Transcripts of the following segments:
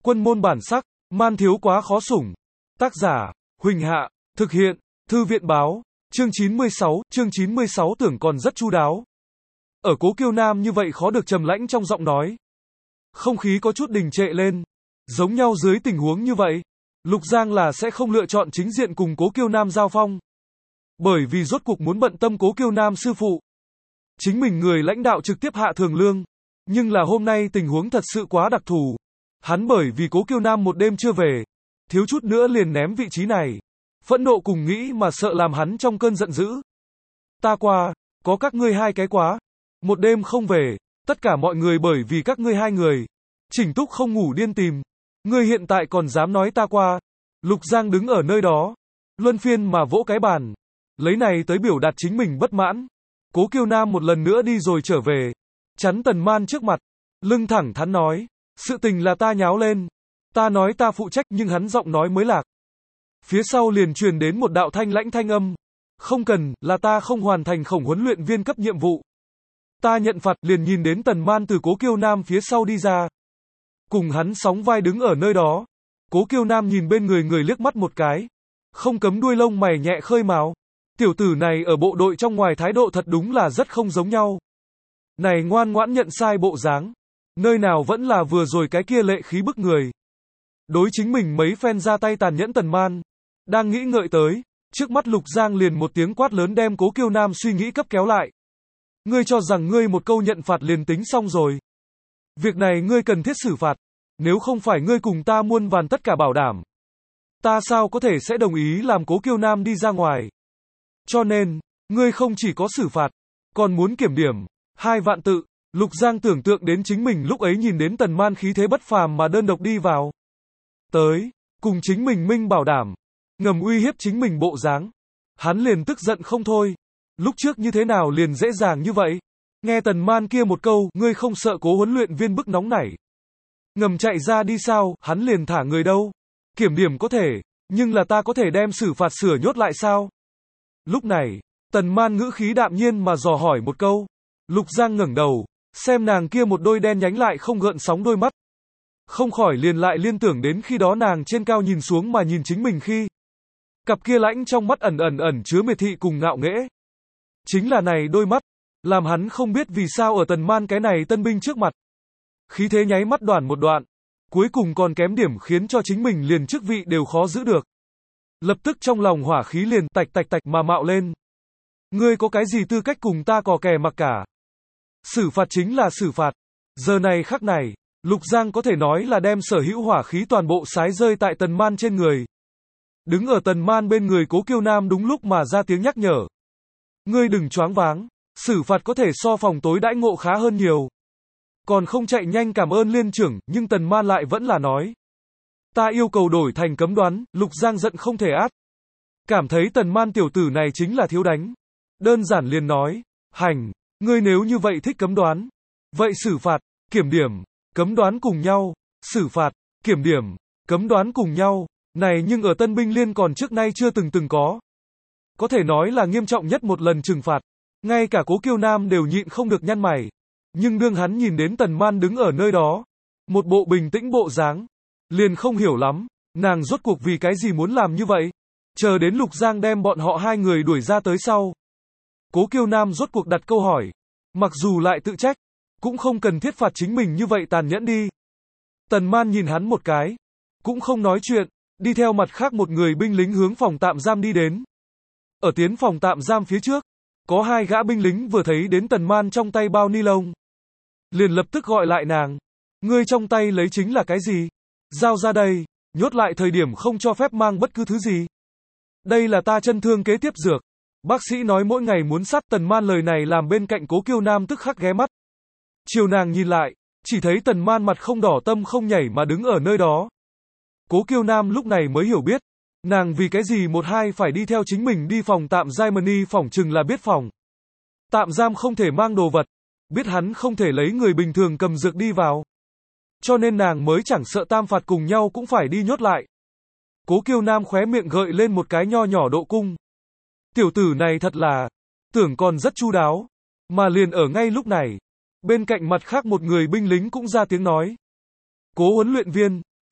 Quân môn bản sắc, man thiếu quá khó sủng. Tác giả, Huỳnh Hạ, thực hiện, Thư viện báo, chương 96 tưởng còn rất chu đáo. Ở Cố Kiêu Nam như vậy khó được trầm lãnh trong giọng nói. Không khí có chút đình trệ lên. Giống nhau dưới tình huống như vậy, Lục Giang là sẽ không lựa chọn chính diện cùng Cố Kiêu Nam giao phong. Bởi vì rốt cuộc muốn bận tâm Cố Kiêu Nam sư phụ. Chính mình người lãnh đạo trực tiếp hạ thường lương. Nhưng là hôm nay tình huống thật sự quá đặc thù. Hắn bởi vì Cố Kiêu Nam một đêm chưa về, thiếu chút nữa liền ném vị trí này. Phẫn nộ cùng nghĩ mà sợ làm hắn trong cơn giận dữ. Ta qua, có các ngươi hai cái quá. Một đêm không về, tất cả mọi người bởi vì các ngươi hai người. Chỉnh Túc không ngủ điên tìm. Ngươi hiện tại còn dám nói ta qua. Lục Giang đứng ở nơi đó, luân phiên mà vỗ cái bàn. Lấy này tới biểu đạt chính mình bất mãn. Cố Kiêu Nam một lần nữa đi rồi trở về. Chắn Tần Man trước mặt. Lưng thẳng thắn nói. Sự tình là ta nháo lên. Ta nói ta phụ trách nhưng hắn giọng nói mới lạc. Phía sau liền truyền đến một đạo thanh lãnh thanh âm. Không cần, là ta không hoàn thành khổng huấn luyện viên cấp nhiệm vụ. Ta nhận phạt liền nhìn đến Tần Man từ Cố Kiêu Nam phía sau đi ra. Cùng hắn sóng vai đứng ở nơi đó. Cố Kiêu Nam nhìn bên người liếc mắt một cái. Không cấm đuôi lông mày nhẹ khơi mào. Tiểu tử này ở bộ đội trong ngoài thái độ thật đúng là rất không giống nhau. Này ngoan ngoãn nhận sai bộ dáng. Nơi nào vẫn là vừa rồi cái kia lệ khí bức người. Đối chính mình mấy phen ra tay tàn nhẫn Tần Man. Đang nghĩ ngợi tới. Trước mắt Lục Giang liền một tiếng quát lớn đem Cố Kiêu Nam suy nghĩ cấp kéo lại. Ngươi cho rằng ngươi một câu nhận phạt liền tính xong rồi. Việc này ngươi cần thiết xử phạt. Nếu không phải ngươi cùng ta muôn vàn tất cả bảo đảm. Ta sao có thể sẽ đồng ý làm Cố Kiêu Nam đi ra ngoài. Cho nên, ngươi không chỉ có xử phạt, còn muốn kiểm điểm. 2 vạn tự. Lục Giang tưởng tượng đến chính mình lúc ấy nhìn đến Tần Man khí thế bất phàm mà đơn độc đi vào. Tới, cùng chính mình minh bảo đảm. Ngầm uy hiếp chính mình bộ dáng. Hắn liền tức giận không thôi. Lúc trước như thế nào liền dễ dàng như vậy. Nghe Tần Man kia một câu, ngươi không sợ Cố huấn luyện viên bức nóng nảy. Ngầm chạy ra đi sao, hắn liền thả người đâu. Kiểm điểm có thể, nhưng là ta có thể đem xử phạt sửa nhốt lại sao? Lúc này, Tần Man ngữ khí đạm nhiên mà dò hỏi một câu. Lục Giang ngẩng đầu, xem nàng kia một đôi đen nhánh lại không gợn sóng đôi mắt. Không khỏi liền lại liên tưởng đến khi đó nàng trên cao nhìn xuống mà nhìn chính mình khi. Cặp kia lãnh trong mắt ẩn chứa miệt thị cùng ngạo nghễ. Chính là này đôi mắt, làm hắn không biết vì sao ở Tần Man cái này tân binh trước mặt. Khí thế nháy mắt đoản một đoạn, cuối cùng còn kém điểm khiến cho chính mình liền chức vị đều khó giữ được. Lập tức trong lòng hỏa khí liền tạch mà mạo lên. Ngươi có cái gì tư cách cùng ta cò kè mặc cả? Xử phạt chính là xử phạt. Giờ này khắc này, Lục Giang có thể nói là đem sở hữu hỏa khí toàn bộ sái rơi tại Tần Man trên người. Đứng ở Tần Man bên người Cố Kiêu Nam đúng lúc mà ra tiếng nhắc nhở. Ngươi đừng choáng váng, xử phạt có thể so phòng tối đãi ngộ khá hơn nhiều. Còn không chạy nhanh cảm ơn liên trưởng, nhưng Tần Man lại vẫn là nói. Ta yêu cầu đổi thành cấm đoán. Lục Giang giận không thể át. Cảm thấy Tần Man tiểu tử này chính là thiếu đánh. Đơn giản liền nói, hành, ngươi nếu như vậy thích cấm đoán. Vậy xử phạt, kiểm điểm, cấm đoán cùng nhau, xử phạt, kiểm điểm, cấm đoán cùng nhau. Này nhưng ở Tân binh liên còn trước nay chưa từng có. Có thể nói là nghiêm trọng nhất một lần trừng phạt. Ngay cả Cố Kiêu Nam đều nhịn không được nhăn mày. Nhưng đương hắn nhìn đến Tần Man đứng ở nơi đó, một bộ bình tĩnh bộ dáng, liền không hiểu lắm, nàng rốt cuộc vì cái gì muốn làm như vậy. Chờ đến Lục Giang đem bọn họ hai người đuổi ra tới sau. Cố Kiêu Nam rốt cuộc đặt câu hỏi, mặc dù lại tự trách, cũng không cần thiết phạt chính mình như vậy tàn nhẫn đi. Tần Man nhìn hắn một cái, cũng không nói chuyện, đi theo mặt khác một người binh lính hướng phòng tạm giam đi đến. Ở tiến phòng tạm giam phía trước, có 2 gã binh lính vừa thấy đến Tần Man trong tay bao ni lông. Liền lập tức gọi lại nàng. Ngươi trong tay lấy chính là cái gì? Giao ra đây, nhốt lại thời điểm không cho phép mang bất cứ thứ gì. Đây là ta chân thương kế tiếp dược. Bác sĩ nói mỗi ngày muốn sát. Tần Man lời này làm bên cạnh Cố Kiêu Nam tức khắc ghé mắt. Chiều nàng nhìn lại, chỉ thấy Tần Man mặt không đỏ tâm không nhảy mà đứng ở nơi đó. Cố Kiêu Nam lúc này mới hiểu biết. Nàng vì cái gì một hai phải đi theo chính mình đi phòng tạm Germany phỏng chừng là biết phòng tạm giam không thể mang đồ vật. Biết hắn không thể lấy người bình thường cầm dược đi vào. Cho nên nàng mới chẳng sợ tam phạt cùng nhau cũng phải đi nhốt lại. Cố Kiêu Nam khóe miệng gợi lên một cái nho nhỏ độ cung. Tiểu tử này thật là, tưởng còn rất chu đáo. Mà liền ở ngay lúc này, bên cạnh mặt khác một người binh lính cũng ra tiếng nói. Cố huấn luyện viên,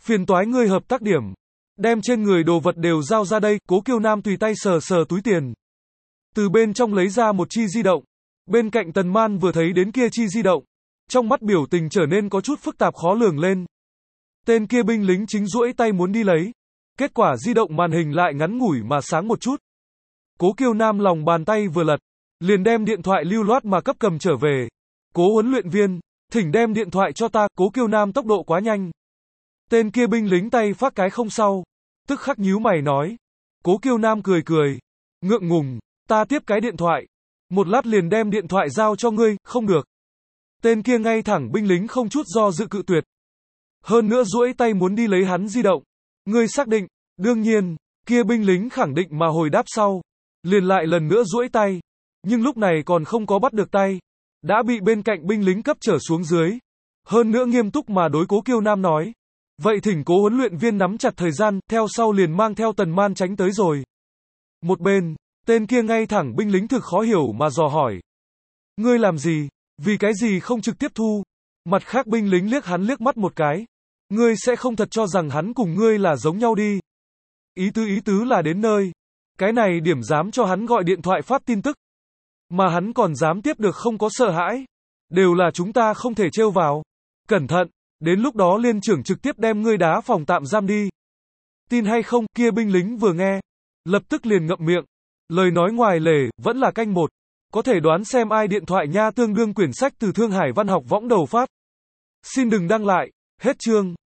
Phiền toái ngươi hợp tác điểm. Đem trên người đồ vật đều giao ra đây, Cố Kiêu Nam tùy tay sờ sờ túi tiền. Từ bên trong lấy ra một chi di động. Bên cạnh Tần Man vừa thấy đến kia chi di động. Trong mắt biểu tình trở nên có chút phức tạp khó lường lên. Tên kia binh lính chính duỗi tay muốn đi lấy. Kết quả di động màn hình lại ngắn ngủi mà sáng một chút. Cố Kiêu Nam lòng bàn tay vừa lật. Liền đem điện thoại lưu loát mà cấp cầm trở về. Cố huấn luyện viên, thỉnh đem điện thoại cho ta, Cố Kiêu Nam tốc độ quá nhanh. Tên kia binh lính tay phát cái không sau. Tức khắc nhíu mày nói. Cố Kiêu Nam cười cười. Ngượng ngùng, ta tiếp cái điện thoại. Một lát liền đem điện thoại giao cho ngươi, không được. Tên kia ngay thẳng binh lính không chút do dự cự tuyệt. Hơn nữa duỗi tay muốn đi lấy hắn di động. Ngươi xác định, đương nhiên, kia binh lính khẳng định mà hồi đáp sau. Liền lại lần nữa duỗi tay. Nhưng lúc này còn không có bắt được tay. Đã bị bên cạnh binh lính cấp trở xuống dưới. Hơn nữa nghiêm túc mà đối Cố Kiêu Nam nói. Vậy thỉnh Cố huấn luyện viên nắm chặt thời gian, theo sau liền mang theo Tần Man tránh tới rồi. Một bên, tên kia ngay thẳng binh lính thực khó hiểu mà dò hỏi. Ngươi làm gì? Vì cái gì không trực tiếp thu? Mặt khác binh lính liếc hắn liếc mắt một cái. Ngươi sẽ không thật cho rằng hắn cùng ngươi là giống nhau đi. Ý tứ là đến nơi. Cái này điểm dám cho hắn gọi điện thoại phát tin tức. Mà hắn còn dám tiếp được không có sợ hãi. Đều là chúng ta không thể trêu vào. Cẩn thận, đến lúc đó liên trưởng trực tiếp đem ngươi đá phòng tạm giam đi. Tin hay không, kia binh lính vừa nghe. Lập tức liền ngậm miệng. Lời nói ngoài lề, vẫn là canh một. Có thể đoán xem ai điện thoại nha, tương đương quyển sách từ Thương Hải Văn học võng đầu phát. Xin đừng đăng lại, hết chương.